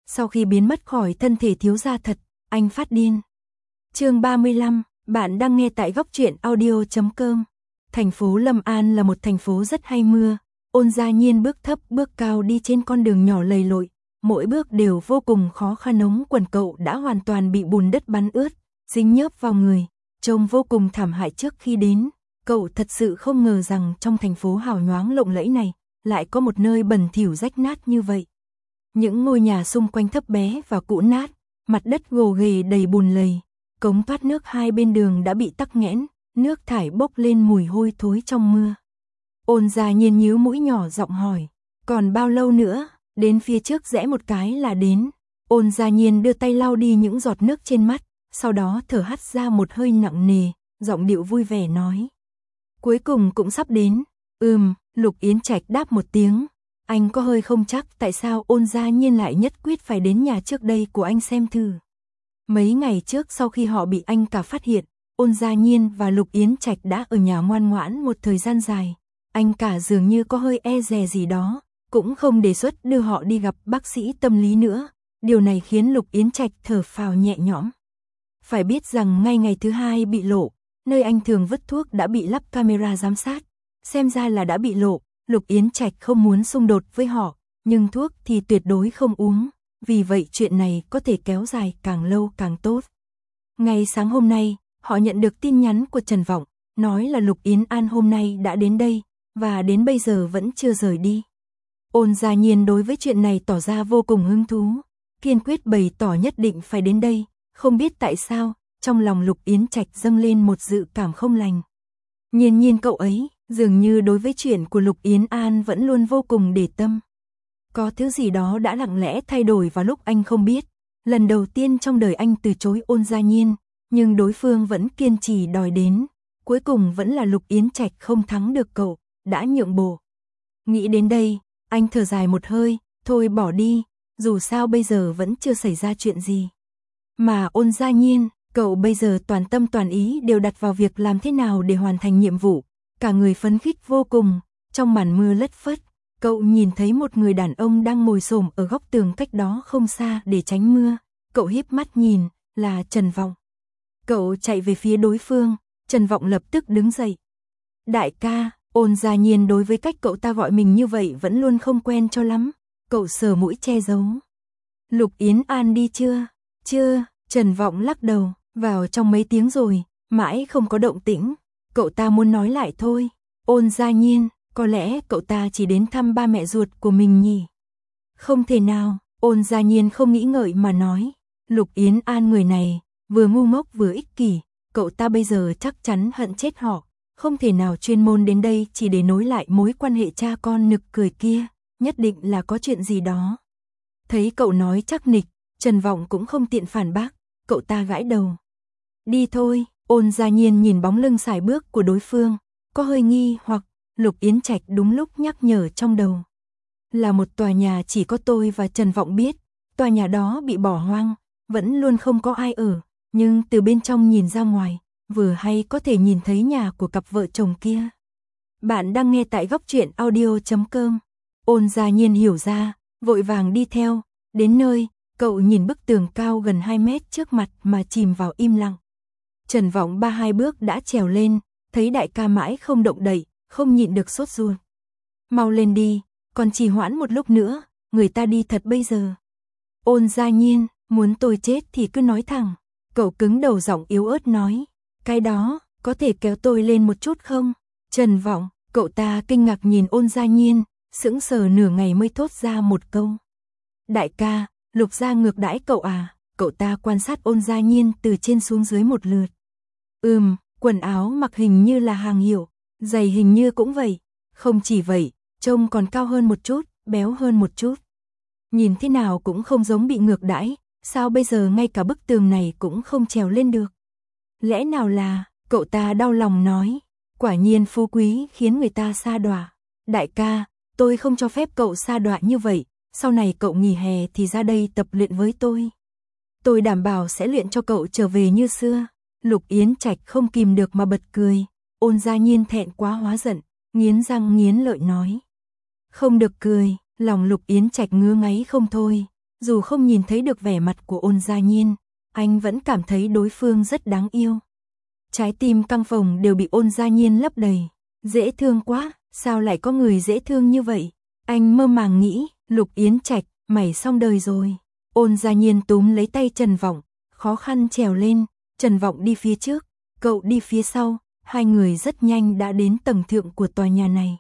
Sau khi biến mất khỏi thân thể thiếu gia thật, anh phát điên. Chương 35, bạn đang nghe tại góc truyện audio.com. Thành phố Lâm An là một thành phố rất hay mưa. Ôn Gia Nhiên bước thấp bước cao đi trên con đường nhỏ lầy lội, mỗi bước đều vô cùng khó khăn. Ống quần cậu đã hoàn toàn bị bùn đất bắn ướt, dính nhớp vào người, trông vô cùng thảm hại. Trước khi đến, cậu thật sự không ngờ rằng trong thành phố hào nhoáng lộng lẫy này, lại có một nơi bẩn thỉu rách nát như vậy. Những ngôi nhà xung quanh thấp bé và cũ nát, mặt đất gồ ghề đầy bùn lầy, cống thoát nước hai bên đường đã bị tắc nghẽn, nước thải bốc lên mùi hôi thối trong mưa. Ôn Gia Nhiên nhíu mũi nhỏ giọng hỏi, còn bao lâu nữa? Đến phía trước rẽ một cái là đến. Ôn Gia Nhiên đưa tay lau đi những giọt nước trên mắt, sau đó thở hắt ra một hơi nặng nề, giọng điệu vui vẻ nói, cuối cùng cũng sắp đến. Lục Yến Trạch đáp một tiếng. Anh có hơi không chắc tại sao Ôn Gia Nhiên lại nhất quyết phải đến nhà trước đây của anh xem thử. Mấy ngày trước sau khi họ bị anh cả phát hiện, Ôn Gia Nhiên và Lục Yến Trạch đã ở nhà ngoan ngoãn một thời gian dài. Anh cả dường như có hơi e dè gì đó, cũng không đề xuất đưa họ đi gặp bác sĩ tâm lý nữa. Điều này khiến Lục Yến Trạch thở phào nhẹ nhõm. Phải biết rằng ngay ngày thứ hai bị lộ, nơi anh thường vứt thuốc đã bị lắp camera giám sát. Xem ra là đã bị lộ. Lục Yến Trạch không muốn xung đột với họ, nhưng thuốc thì tuyệt đối không uống, vì vậy chuyện này có thể kéo dài càng lâu càng tốt. Ngay sáng hôm nay, họ nhận được tin nhắn của Trần Vọng, nói là Lục Yến An hôm nay đã đến đây, và đến bây giờ vẫn chưa rời đi. Ôn Gia Nhiên đối với chuyện này tỏ ra vô cùng hứng thú, kiên quyết bày tỏ nhất định phải đến đây, không biết tại sao, trong lòng Lục Yến Trạch dâng lên một dự cảm không lành. Nhiên cậu ấy, dường như đối với chuyện của Lục Yến An vẫn luôn vô cùng để tâm. Có thứ gì đó đã lặng lẽ thay đổi vào lúc anh không biết. Lần đầu tiên trong đời anh từ chối Ôn Gia Nhiên, nhưng đối phương vẫn kiên trì đòi đến. Cuối cùng vẫn là Lục Yến Trạch không thắng được cậu, đã nhượng bộ. Nghĩ đến đây, anh thở dài một hơi, thôi bỏ đi, dù sao bây giờ vẫn chưa xảy ra chuyện gì. Mà Ôn Gia Nhiên, cậu bây giờ toàn tâm toàn ý đều đặt vào việc làm thế nào để hoàn thành nhiệm vụ. Cả người phấn khích vô cùng, trong màn mưa lất phất, cậu nhìn thấy một người đàn ông đang ngồi xổm ở góc tường cách đó không xa để tránh mưa. Cậu híp mắt nhìn, là Trần Vọng. Cậu chạy về phía đối phương, Trần Vọng lập tức đứng dậy. Đại ca, Ôn Gia Nhiên đối với cách cậu ta gọi mình như vậy vẫn luôn không quen cho lắm. Cậu sờ mũi che giấu. Lục Yến An đi chưa? Chưa, Trần Vọng lắc đầu, vào trong mấy tiếng rồi, mãi không có động tĩnh. Cậu ta muốn nói lại thôi. Ôn Gia Nhiên, có lẽ cậu ta chỉ đến thăm ba mẹ ruột của mình nhỉ? Không thể nào, Ôn Gia Nhiên không nghĩ ngợi mà nói. Lục Yến An người này, vừa ngu ngốc vừa ích kỷ, cậu ta bây giờ chắc chắn hận chết họ. Không thể nào chuyên môn đến đây chỉ để nối lại mối quan hệ cha con nực cười kia, nhất định là có chuyện gì đó. Thấy cậu nói chắc nịch, Trần Vọng cũng không tiện phản bác, cậu ta gãi đầu. Đi thôi. Ôn Gia Nhiên nhìn bóng lưng sải bước của đối phương, có hơi nghi hoặc. Lục Yến Trạch đúng lúc nhắc nhở trong đầu. Là một tòa nhà chỉ có tôi và Trần Vọng biết, tòa nhà đó bị bỏ hoang, vẫn luôn không có ai ở, nhưng từ bên trong nhìn ra ngoài, vừa hay có thể nhìn thấy nhà của cặp vợ chồng kia. Bạn đang nghe tại góc truyện audio.com. Ôn Gia Nhiên hiểu ra, vội vàng đi theo, đến nơi, cậu nhìn bức tường cao gần 2 mét trước mặt mà chìm vào im lặng. Trần Vọng 3-2 bước đã trèo lên, thấy đại ca mãi không động đậy, không nhịn được sốt ruột. Mau lên đi, còn trì hoãn một lúc nữa, người ta đi thật bây giờ. Ôn Gia Nhiên, muốn tôi chết thì cứ nói thẳng. Cậu cứng đầu giọng yếu ớt nói, cái đó, có thể kéo tôi lên một chút không? Trần Vọng, cậu ta kinh ngạc nhìn Ôn Gia Nhiên, sững sờ nửa ngày mới thốt ra một câu. Đại ca, Lục gia ngược đãi cậu à? Cậu ta quan sát Ôn Gia Nhiên từ trên xuống dưới một lượt. Quần áo mặc hình như là hàng hiệu, giày hình như cũng vậy. Không chỉ vậy, trông còn cao hơn một chút, béo hơn một chút. Nhìn thế nào cũng không giống bị ngược đãi, sao bây giờ ngay cả bức tường này cũng không trèo lên được? Lẽ nào là, cậu ta đau lòng nói, quả nhiên phú quý khiến người ta sa đọa. Đại ca, tôi không cho phép cậu sa đọa như vậy, sau này cậu nghỉ hè thì ra đây tập luyện với tôi. Tôi đảm bảo sẽ luyện cho cậu trở về như xưa. Lục Yến Trạch không kìm được mà bật cười. Ôn Gia Nhiên thẹn quá hóa giận, nghiến răng nghiến lợi nói. Không được cười, lòng Lục Yến Trạch ngứa ngáy không thôi. Dù không nhìn thấy được vẻ mặt của Ôn Gia Nhiên, anh vẫn cảm thấy đối phương rất đáng yêu. Trái tim căng phồng đều bị Ôn Gia Nhiên lấp đầy. Dễ thương quá, sao lại có người dễ thương như vậy? Anh mơ màng nghĩ, Lục Yến Trạch, mày xong đời rồi. Ôn Gia Nhiên túm lấy tay Trần Vọng, khó khăn trèo lên, Trần Vọng đi phía trước, cậu đi phía sau, hai người rất nhanh đã đến tầng thượng của tòa nhà này.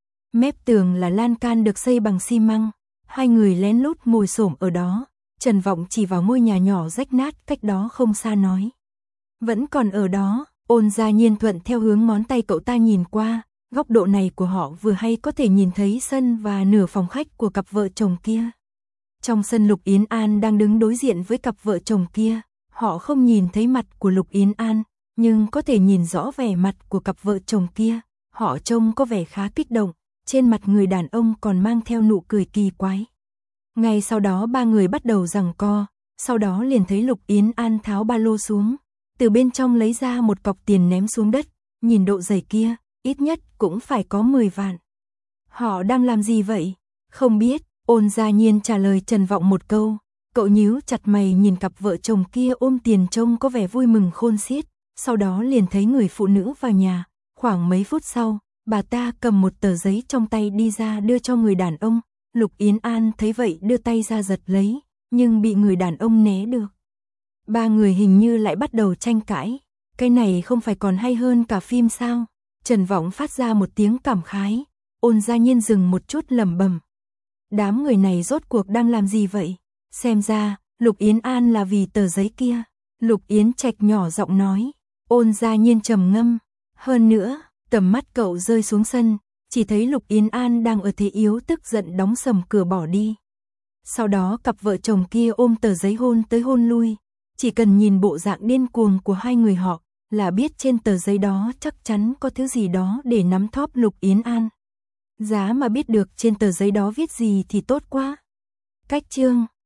Mép tường là lan can được xây bằng xi măng, hai người lén lút ngồi xổm ở đó, Trần Vọng chỉ vào ngôi nhà nhỏ rách nát cách đó không xa nói. Vẫn còn ở đó, Ôn Gia Nhiên thuận theo hướng ngón tay cậu ta nhìn qua, góc độ này của họ vừa hay có thể nhìn thấy sân và nửa phòng khách của cặp vợ chồng kia. Trong sân Lục Yến An đang đứng đối diện với cặp vợ chồng kia, họ không nhìn thấy mặt của Lục Yến An, nhưng có thể nhìn rõ vẻ mặt của cặp vợ chồng kia, họ trông có vẻ khá kích động, trên mặt người đàn ông còn mang theo nụ cười kỳ quái. Ngay sau đó ba người bắt đầu giằng co, sau đó liền thấy Lục Yến An tháo ba lô xuống, từ bên trong lấy ra một cọc tiền ném xuống đất, nhìn độ dày kia, ít nhất cũng phải có 10 vạn. Họ đang làm gì vậy? Không biết, Ôn Gia Nhiên trả lời Trần Vọng một câu, cậu nhíu chặt mày nhìn cặp vợ chồng kia ôm tiền trông có vẻ vui mừng khôn xiết, sau đó liền thấy người phụ nữ vào nhà, khoảng mấy phút sau, bà ta cầm một tờ giấy trong tay đi ra đưa cho người đàn ông, Lục Yến An thấy vậy đưa tay ra giật lấy, nhưng bị người đàn ông né được. Ba người hình như lại bắt đầu tranh cãi, cái này không phải còn hay hơn cả phim sao? Trần Vọng phát ra một tiếng cảm khái, Ôn Gia Nhiên dừng một chút lẩm bẩm. Đám người này rốt cuộc đang làm gì vậy? Xem ra, Lục Yến An là vì tờ giấy kia. Lục Yến Trạch nhỏ giọng nói, Ôn Gia Nhiên trầm ngâm. Hơn nữa, tầm mắt cậu rơi xuống sân, chỉ thấy Lục Yến An đang ở thế yếu tức giận đóng sầm cửa bỏ đi. Sau đó cặp vợ chồng kia ôm tờ giấy hôn tới hôn lui. Chỉ cần nhìn bộ dạng điên cuồng của hai người họ, là biết trên tờ giấy đó chắc chắn có thứ gì đó để nắm thóp Lục Yến An. Giá mà biết được trên tờ giấy đó viết gì thì tốt quá. Cách chương